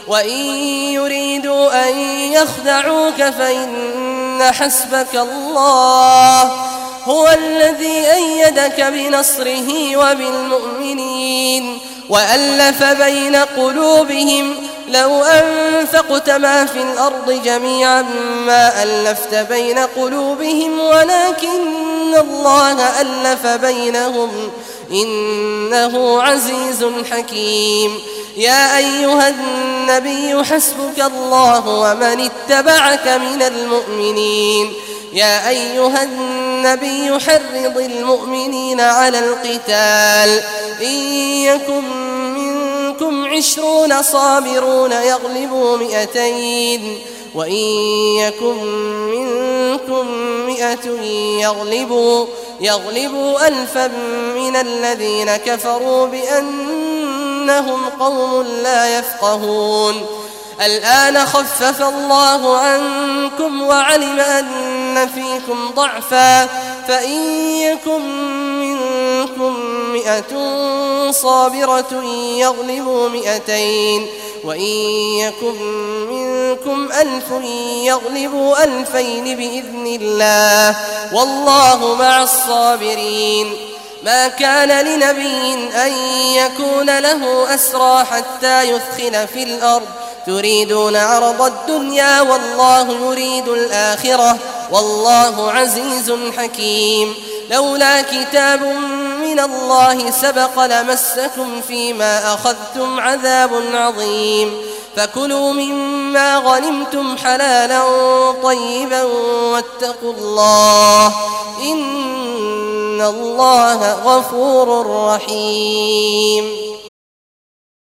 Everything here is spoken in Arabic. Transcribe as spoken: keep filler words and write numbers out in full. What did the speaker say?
وإن يريدوا أن يخدعوك فإن حسبك الله هو الذي أيدك بنصره وبالمؤمنين وألف بين قلوبهم لو أنفقت ما في الأرض جميعا ما ألفت بين قلوبهم ولكن الله ألف بينهم إنه عزيز حكيم. يا أيها النبي حسبك الله ومن اتبعك من المؤمنين. يا أيها النبي حرض المؤمنين على القتال إن يكن منكم عشرون صابرون يغلبوا مئتين وإن يكن منكم مئة يغلبوا, يغلبوا ألفا من الذين كفروا بأنهم قوم لا يفقهون. الآن خفف الله عنكم وعلم أن فيكم ضعفا فإن يكن منكم مئة صابرة يغلبوا مئتين وإن يكن منكم ألف يغلبوا ألفين بإذن الله والله مع الصابرين. ما كان لنبي أن يكون له أسرى حتى يثخن في الأرض تريدون عرض الدنيا والله يريد الآخرة والله عزيز حكيم. لولا كتاب من الله سبق لمسكم فيما أخذتم عذاب عظيم. فكلوا مما غنمتم حلالا طيبا واتقوا الله إن الله غفور رحيم.